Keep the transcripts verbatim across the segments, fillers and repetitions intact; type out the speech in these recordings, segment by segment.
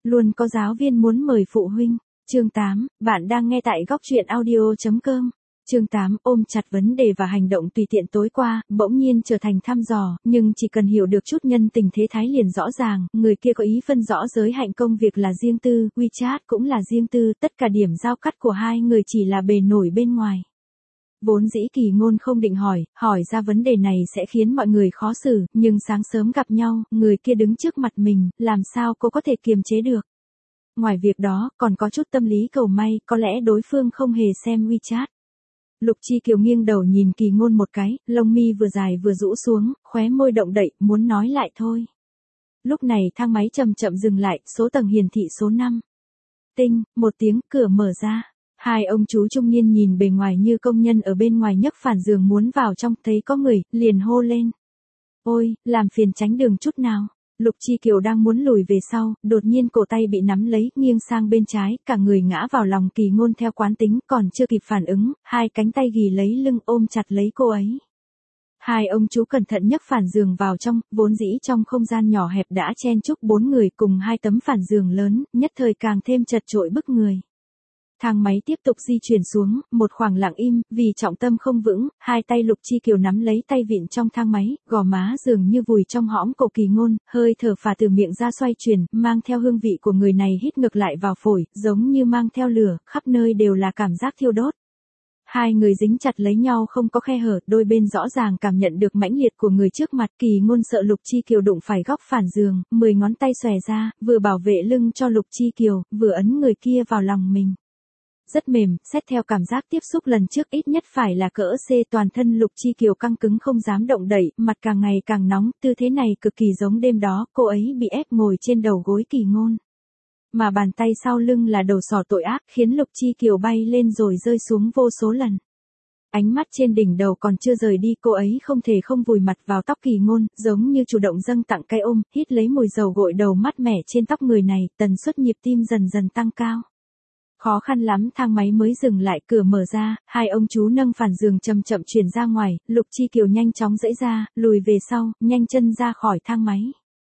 Luôn có giáo viên muốn mời phụ huynh. Chương tám, bạn đang nghe tại góc truyện audio chấm com. Chương tám, ôm chặt vấn đề và hành động tùy tiện tối qua, bỗng nhiên trở thành thăm dò, nhưng chỉ cần hiểu được chút nhân tình thế thái liền rõ ràng, người kia có ý phân rõ giới hạnh công việc là riêng tư, WeChat cũng là riêng tư, tất cả điểm giao cắt của hai người chỉ là bề nổi bên ngoài. Vốn dĩ Kỳ Ngôn không định hỏi, hỏi ra vấn đề này sẽ khiến mọi người khó xử, nhưng sáng sớm gặp nhau, người kia đứng trước mặt mình, làm sao cô có thể kiềm chế được. Ngoài việc đó, còn có chút tâm lý cầu may, có lẽ đối phương không hề xem WeChat. Lục Chi Kiều nghiêng đầu nhìn Kỳ Ngôn một cái, lông mi vừa dài vừa rũ xuống, khóe môi động đậy, muốn nói lại thôi. Lúc này thang máy chậm chậm dừng lại, số tầng hiển thị số năm. Tinh, một tiếng, cửa mở ra. Hai ông chú trung niên nhìn bề ngoài như công nhân ở bên ngoài nhấc phản giường muốn vào trong, thấy có người, liền hô lên. Ôi, làm phiền tránh đường chút nào. Lục Chi Kiều đang muốn lùi về sau, đột nhiên cổ tay bị nắm lấy, nghiêng sang bên trái, cả người ngã vào lòng Kỳ Ngôn theo quán tính, còn chưa kịp phản ứng, hai cánh tay ghì lấy lưng ôm chặt lấy cô ấy. Hai ông chú cẩn thận nhấc phản giường vào trong, vốn dĩ trong không gian nhỏ hẹp đã chen chúc bốn người cùng hai tấm phản giường lớn, nhất thời càng thêm chật chội bức người. Thang máy tiếp tục di chuyển xuống, một khoảng lặng im, vì trọng tâm không vững, hai tay Lục Chi Kiều nắm lấy tay vịn trong thang máy, gò má dường như vùi trong hõm cổ Kỳ Ngôn, hơi thở phả từ miệng ra xoay chuyển, mang theo hương vị của người này hít ngược lại vào phổi, giống như mang theo lửa, khắp nơi đều là cảm giác thiêu đốt. Hai người dính chặt lấy nhau không có khe hở, đôi bên rõ ràng cảm nhận được mãnh liệt của người trước mặt. Kỳ Ngôn sợ Lục Chi Kiều đụng phải góc phản giường, mười ngón tay xòe ra, vừa bảo vệ lưng cho Lục Chi Kiều, vừa ấn người kia vào lòng mình. Rất mềm, xét theo cảm giác tiếp xúc lần trước ít nhất phải là cỡ C, toàn thân Lục Chi Kiều căng cứng không dám động đậy, mặt càng ngày càng nóng, tư thế này cực kỳ giống đêm đó, cô ấy bị ép ngồi trên đầu gối Kỳ Ngôn. Mà bàn tay sau lưng là đầu sỏ tội ác, khiến Lục Chi Kiều bay lên rồi rơi xuống vô số lần. Ánh mắt trên đỉnh đầu còn chưa rời đi, cô ấy không thể không vùi mặt vào tóc Kỳ Ngôn, giống như chủ động dâng tặng cái ôm, hít lấy mùi dầu gội đầu mát mẻ trên tóc người này, tần suất nhịp tim dần dần tăng cao. Khó khăn lắm thang máy mới dừng lại, cửa mở ra, hai ông chú nâng phản giường chậm chậm chuyển ra ngoài, Lục Chi Kiều nhanh chóng giãy ra, lùi về sau, nhanh chân ra khỏi thang máy.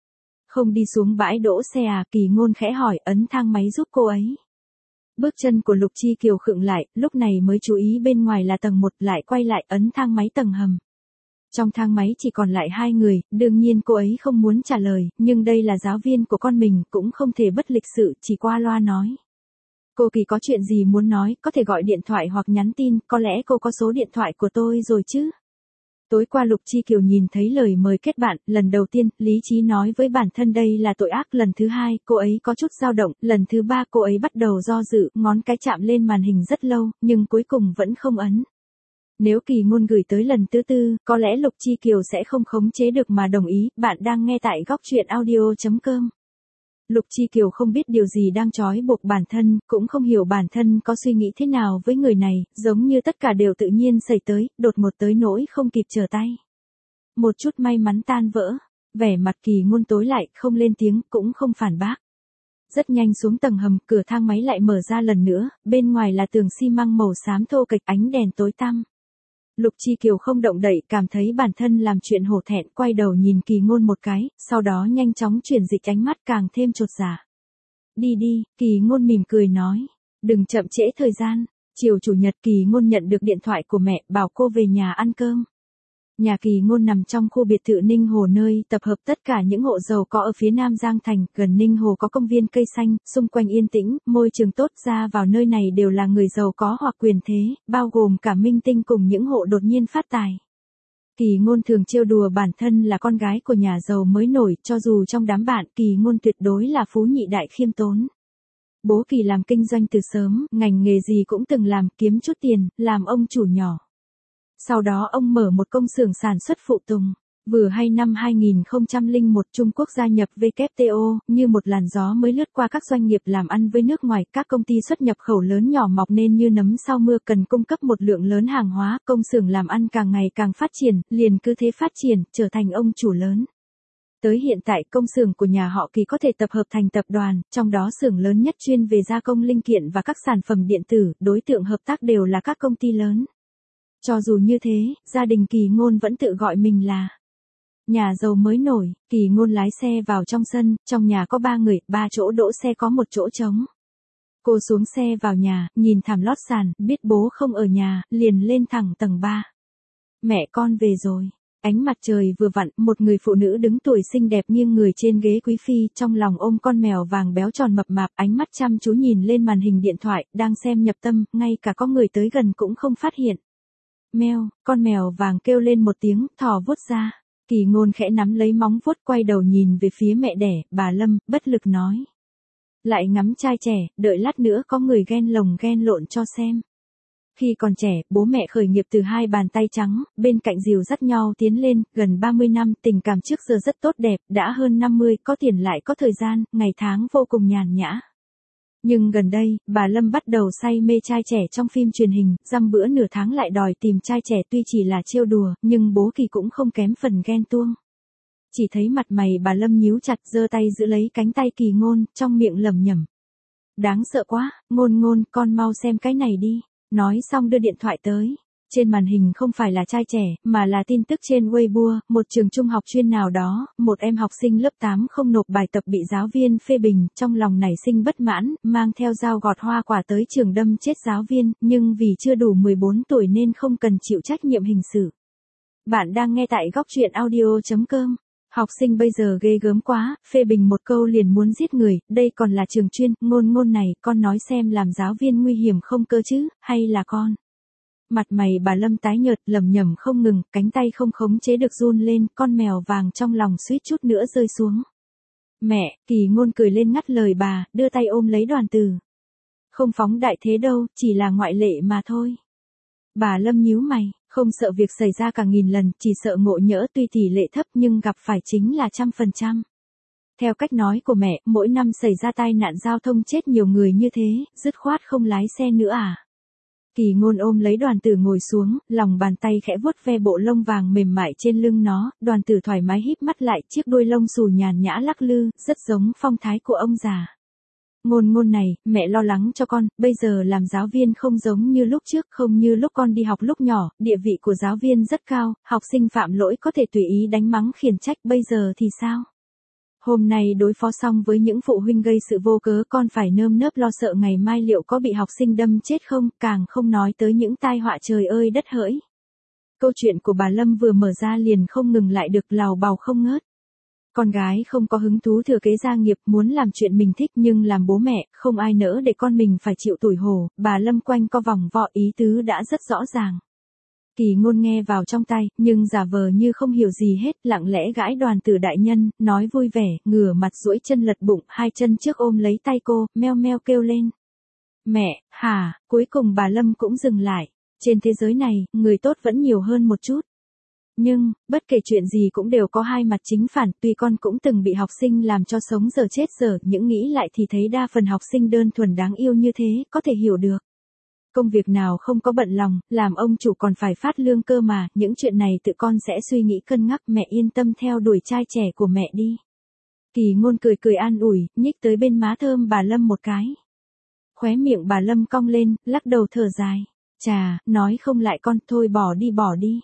Không đi xuống bãi đỗ xe à? Kỳ Ngôn khẽ hỏi, ấn thang máy giúp cô ấy. Bước chân của Lục Chi Kiều khựng lại, lúc này mới chú ý bên ngoài là tầng một, lại quay lại ấn thang máy tầng hầm. Trong thang máy chỉ còn lại hai người, đương nhiên cô ấy không muốn trả lời, nhưng đây là giáo viên của con mình, cũng không thể bất lịch sự, chỉ qua loa nói. Cô Kỳ có chuyện gì muốn nói, có thể gọi điện thoại hoặc nhắn tin, có lẽ cô có số điện thoại của tôi rồi chứ? Tối qua Lục Chi Kiều nhìn thấy lời mời kết bạn, lần đầu tiên, lý trí nói với bản thân đây là tội ác, lần thứ hai, cô ấy có chút dao động, lần thứ ba cô ấy bắt đầu do dự, ngón cái chạm lên màn hình rất lâu, nhưng cuối cùng vẫn không ấn. Nếu Kỳ Ngôn gửi tới lần thứ tư, có lẽ Lục Chi Kiều sẽ không khống chế được mà đồng ý. Bạn đang nghe tại góc truyện audio chấm com. Lục Chi Kiều không biết điều gì đang trói buộc bản thân, cũng không hiểu bản thân có suy nghĩ thế nào với người này, giống như tất cả đều tự nhiên xảy tới, đột ngột tới nỗi không kịp trở tay. Một chút may mắn tan vỡ, vẻ mặt Kỳ Ngôn tối lại, không lên tiếng, cũng không phản bác. Rất nhanh xuống tầng hầm, cửa thang máy lại mở ra lần nữa, bên ngoài là tường xi măng màu xám thô kệch, ánh đèn tối tăm. Lục Chi Kiều không động đậy, cảm thấy bản thân làm chuyện hổ thẹn, quay đầu nhìn Kỳ Ngôn một cái, sau đó nhanh chóng chuyển dịch ánh mắt càng thêm chột dạ. Đi đi, Kỳ Ngôn mỉm cười nói. Đừng chậm trễ thời gian. Chiều chủ nhật Kỳ Ngôn nhận được điện thoại của mẹ, bảo cô về nhà ăn cơm. Nhà Kỳ Ngôn nằm trong khu biệt thự Ninh Hồ nơi tập hợp tất cả những hộ giàu có ở phía Nam Giang Thành, gần Ninh Hồ có công viên cây xanh, xung quanh yên tĩnh, môi trường tốt, ra vào nơi này đều là người giàu có hoặc quyền thế, bao gồm cả minh tinh cùng những hộ đột nhiên phát tài. Kỳ Ngôn thường trêu đùa bản thân là con gái của nhà giàu mới nổi, cho dù trong đám bạn Kỳ Ngôn tuyệt đối là phú nhị đại khiêm tốn. Bố Kỳ làm kinh doanh từ sớm, ngành nghề gì cũng từng làm, kiếm chút tiền, làm ông chủ nhỏ. Sau đó ông mở một công xưởng sản xuất phụ tùng. Vừa hay năm hai nghìn không trăm lẻ một Trung Quốc gia nhập W T O, như một làn gió mới lướt qua các doanh nghiệp làm ăn với nước ngoài, các công ty xuất nhập khẩu lớn nhỏ mọc nên như nấm sau mưa, cần cung cấp một lượng lớn hàng hóa, công xưởng làm ăn càng ngày càng phát triển, liền cứ thế phát triển, trở thành ông chủ lớn. Tới hiện tại công xưởng của nhà họ Kỳ có thể tập hợp thành tập đoàn, trong đó xưởng lớn nhất chuyên về gia công linh kiện và các sản phẩm điện tử, đối tượng hợp tác đều là các công ty lớn. Cho dù như thế, gia đình Kỳ Ngôn vẫn tự gọi mình là Nhà giàu mới nổi, Kỳ Ngôn lái xe vào trong sân, trong nhà có ba người, ba chỗ đỗ xe có một chỗ trống. Cô xuống xe vào nhà, nhìn thảm lót sàn, biết bố không ở nhà, liền lên thẳng tầng ba. Mẹ con về rồi. Ánh mặt trời vừa vặn, một người phụ nữ đứng tuổi xinh đẹp nghiêng người trên ghế quý phi, trong lòng ôm con mèo vàng béo tròn mập mạp, ánh mắt chăm chú nhìn lên màn hình điện thoại, đang xem nhập tâm, ngay cả có người tới gần cũng không phát hiện. Meo, con mèo vàng kêu lên một tiếng, thò vuốt ra. Kỳ Ngôn khẽ nắm lấy móng vuốt, quay đầu nhìn về phía mẹ đẻ, bà Lâm, bất lực nói. Lại ngắm trai trẻ, đợi lát nữa có người ghen lồng ghen lộn cho xem. Khi còn trẻ, bố mẹ khởi nghiệp từ hai bàn tay trắng, bên cạnh dìu dắt nhau tiến lên, gần ba mươi năm, tình cảm trước giờ rất tốt đẹp, đã hơn năm mươi, có tiền lại có thời gian, ngày tháng vô cùng nhàn nhã. Nhưng gần đây, bà Lâm bắt đầu say mê trai trẻ trong phim truyền hình, dăm bữa nửa tháng lại đòi tìm trai trẻ, tuy chỉ là trêu đùa, nhưng bố Kỳ cũng không kém phần ghen tuông. Chỉ thấy mặt mày bà Lâm nhíu chặt, giơ tay giữ lấy cánh tay Kỳ Ngôn, trong miệng lẩm nhẩm. Đáng sợ quá, Ngôn Ngôn, con mau xem cái này đi. Nói xong đưa điện thoại tới. Trên màn hình không phải là trai trẻ, mà là tin tức trên Weibo, một trường trung học chuyên nào đó, một em học sinh lớp tám không nộp bài tập bị giáo viên phê bình, trong lòng nảy sinh bất mãn, mang theo dao gọt hoa quả tới trường đâm chết giáo viên, nhưng vì chưa đủ mười bốn tuổi nên không cần chịu trách nhiệm hình sự. Bạn đang nghe tại góc truyện audio chấm com. Học sinh bây giờ ghê gớm quá, phê bình một câu liền muốn giết người, đây còn là trường chuyên, Ngôn Ngôn này, con nói xem làm giáo viên nguy hiểm không cơ chứ, hay là con? Mặt mày bà Lâm tái nhợt, lẩm nhẩm không ngừng, cánh tay không khống chế được run lên, con mèo vàng trong lòng suýt chút nữa rơi xuống. Mẹ, Kỳ Ngôn cười lên ngắt lời bà, đưa tay ôm lấy Đoàn Tử. Không phóng đại thế đâu, chỉ là ngoại lệ mà thôi. Bà Lâm nhíu mày, không sợ việc xảy ra cả nghìn lần, chỉ sợ ngộ nhỡ, tuy tỷ lệ thấp nhưng gặp phải chính là trăm phần trăm. Theo cách nói của mẹ, mỗi năm xảy ra tai nạn giao thông chết nhiều người như thế, dứt khoát không lái xe nữa à? Kỳ Ngôn ôm lấy Đoàn Tử ngồi xuống, lòng bàn tay khẽ vuốt ve bộ lông vàng mềm mại trên lưng nó, Đoàn Tử thoải mái híp mắt lại, chiếc đuôi lông xù nhàn nhã lắc lư, rất giống phong thái của ông già. Ngôn Ngôn này, mẹ lo lắng cho con, bây giờ làm giáo viên không giống như lúc trước, không như lúc con đi học lúc nhỏ, địa vị của giáo viên rất cao, học sinh phạm lỗi có thể tùy ý đánh mắng khiển trách, bây giờ thì sao? Hôm nay đối phó xong với những phụ huynh gây sự vô cớ, con phải nơm nớp lo sợ ngày mai liệu có bị học sinh đâm chết không, càng không nói tới những tai họa trời ơi đất hỡi. Câu chuyện của bà Lâm vừa mở ra liền không ngừng lại được lào bào không ngớt. Con gái không có hứng thú thừa kế gia nghiệp, muốn làm chuyện mình thích nhưng làm bố mẹ, không ai nỡ để con mình phải chịu tủi hổ, bà Lâm quanh co vòng vo, ý tứ đã rất rõ ràng. Kỳ Ngôn nghe vào trong tay, nhưng giả vờ như không hiểu gì hết, lặng lẽ gãi Đoàn Tử đại nhân, nói vui vẻ, ngửa mặt duỗi chân lật bụng, hai chân trước ôm lấy tay cô, meo meo kêu lên. Mẹ, hả, cuối cùng bà Lâm cũng dừng lại. Trên thế giới này, người tốt vẫn nhiều hơn một chút. Nhưng, bất kể chuyện gì cũng đều có hai mặt chính phản, tuy con cũng từng bị học sinh làm cho sống dở chết dở, những nghĩ lại thì thấy đa phần học sinh đơn thuần đáng yêu như thế, có thể hiểu được. Công việc nào không có bận lòng, làm ông chủ còn phải phát lương cơ mà, những chuyện này tự con sẽ suy nghĩ cân nhắc, mẹ yên tâm theo đuổi trai trẻ của mẹ đi. Kỳ Ngôn cười cười an ủi, nhích tới bên má thơm bà Lâm một cái. Khóe miệng bà Lâm cong lên, lắc đầu thở dài. Chà, nói không lại con, thôi bỏ đi bỏ đi.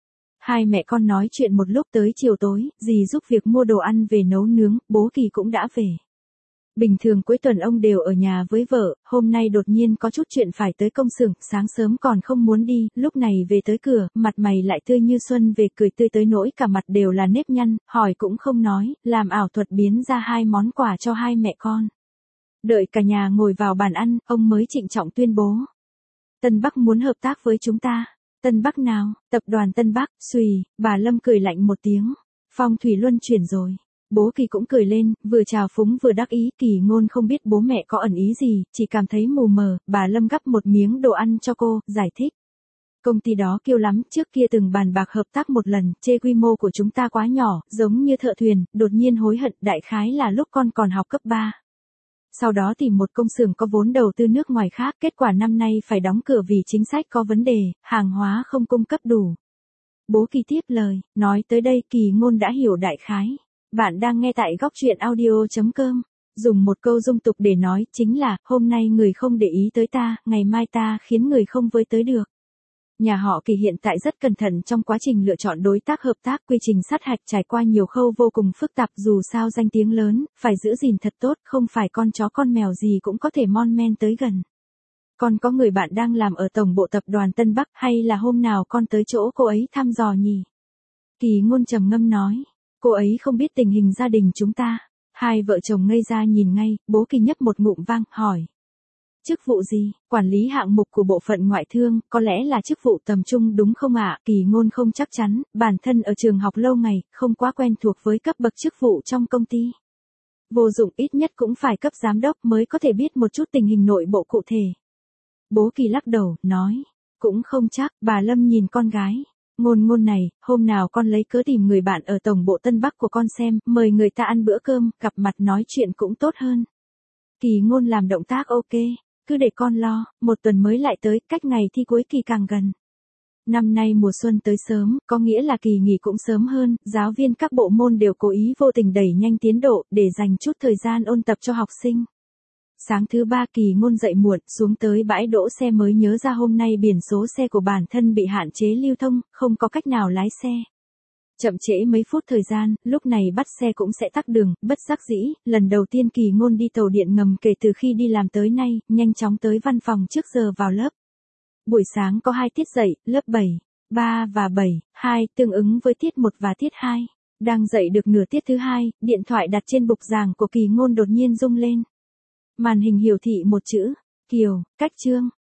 Hai mẹ con nói chuyện một lúc tới chiều tối, dì giúp việc mua đồ ăn về nấu nướng, bố Kỳ cũng đã về. Bình thường cuối tuần ông đều ở nhà với vợ, hôm nay đột nhiên có chút chuyện phải tới công xưởng, sáng sớm còn không muốn đi, lúc này về tới cửa, mặt mày lại tươi như xuân về, cười tươi tới nỗi cả mặt đều là nếp nhăn, hỏi cũng không nói, làm ảo thuật biến ra hai món quà cho hai mẹ con. Đợi cả nhà ngồi vào bàn ăn, ông mới trịnh trọng tuyên bố. Tân Bắc muốn hợp tác với chúng ta. Tân Bắc nào? Tập đoàn Tân Bắc, xùy, bà Lâm cười lạnh một tiếng. Phong thủy luân chuyển rồi. Bố Kỳ cũng cười lên, vừa chào phúng vừa đắc ý. Kỳ Ngôn không biết bố mẹ có ẩn ý gì, chỉ cảm thấy mù mờ. Bà Lâm gắp một miếng đồ ăn cho cô, giải thích. Công ty đó kiêu lắm, trước kia từng bàn bạc hợp tác một lần, chê quy mô của chúng ta quá nhỏ, giống như thợ thuyền, đột nhiên hối hận, đại khái là lúc con còn học cấp ba. Sau đó tìm một công xưởng có vốn đầu tư nước ngoài khác, kết quả năm nay phải đóng cửa vì chính sách có vấn đề, hàng hóa không cung cấp đủ. Bố Kỳ tiếp lời, nói tới đây Kỳ Ngôn đã hiểu đại khái. Bạn đang nghe tại góc truyện audio chấm com. Dùng một câu dung tục để nói, chính là, hôm nay người không để ý tới ta, ngày mai ta khiến người không với tới được. Nhà họ Kỳ hiện tại rất cẩn thận trong quá trình lựa chọn đối tác hợp tác, quy trình sát hạch trải qua nhiều khâu vô cùng phức tạp, dù sao danh tiếng lớn, phải giữ gìn thật tốt, không phải con chó con mèo gì cũng có thể mon men tới gần. Con có người bạn đang làm ở tổng bộ tập đoàn Tân Bắc, hay là hôm nào con tới chỗ cô ấy thăm dò nhỉ? Kỳ Ngôn trầm ngâm nói, cô ấy không biết tình hình gia đình chúng ta. Hai vợ chồng ngây ra nhìn ngay, bố Kỳ nhấp một ngụm vang, hỏi. Chức vụ gì? Quản lý hạng mục của bộ phận ngoại thương, có lẽ là chức vụ tầm trung đúng không ạ? Kỳ Ngôn không chắc chắn, bản thân ở trường học lâu ngày, không quá quen thuộc với cấp bậc chức vụ trong công ty. Vô dụng, ít nhất cũng phải cấp giám đốc mới có thể biết một chút tình hình nội bộ cụ thể. Bố Kỳ lắc đầu, nói, cũng không chắc. Bà Lâm nhìn con gái. Ngôn Ngôn này, hôm nào con lấy cớ tìm người bạn ở tổng bộ Tân Bắc của con xem, mời người ta ăn bữa cơm, gặp mặt nói chuyện cũng tốt hơn. Kỳ Ngôn làm động tác ok, cứ để con lo, một tuần mới lại tới, cách ngày thi cuối kỳ càng gần. Năm nay mùa xuân tới sớm, có nghĩa là kỳ nghỉ cũng sớm hơn, giáo viên các bộ môn đều cố ý vô tình đẩy nhanh tiến độ, để dành chút thời gian ôn tập cho học sinh. Sáng thứ ba Kỳ Ngôn dậy muộn, xuống tới bãi đỗ xe mới nhớ ra hôm nay biển số xe của bản thân bị hạn chế lưu thông, không có cách nào lái xe. Chậm trễ mấy phút thời gian, lúc này bắt xe cũng sẽ tắc đường, bất đắc dĩ, lần đầu tiên Kỳ Ngôn đi tàu điện ngầm kể từ khi đi làm tới nay, nhanh chóng tới văn phòng trước giờ vào lớp. Buổi sáng có hai tiết dạy, lớp bảy, ba và bảy, hai, tương ứng với tiết một và tiết hai. Đang dạy được nửa tiết thứ hai, điện thoại đặt trên bục giảng của Kỳ Ngôn đột nhiên rung lên. Màn hình hiển thị một chữ, Kiều, cách chương.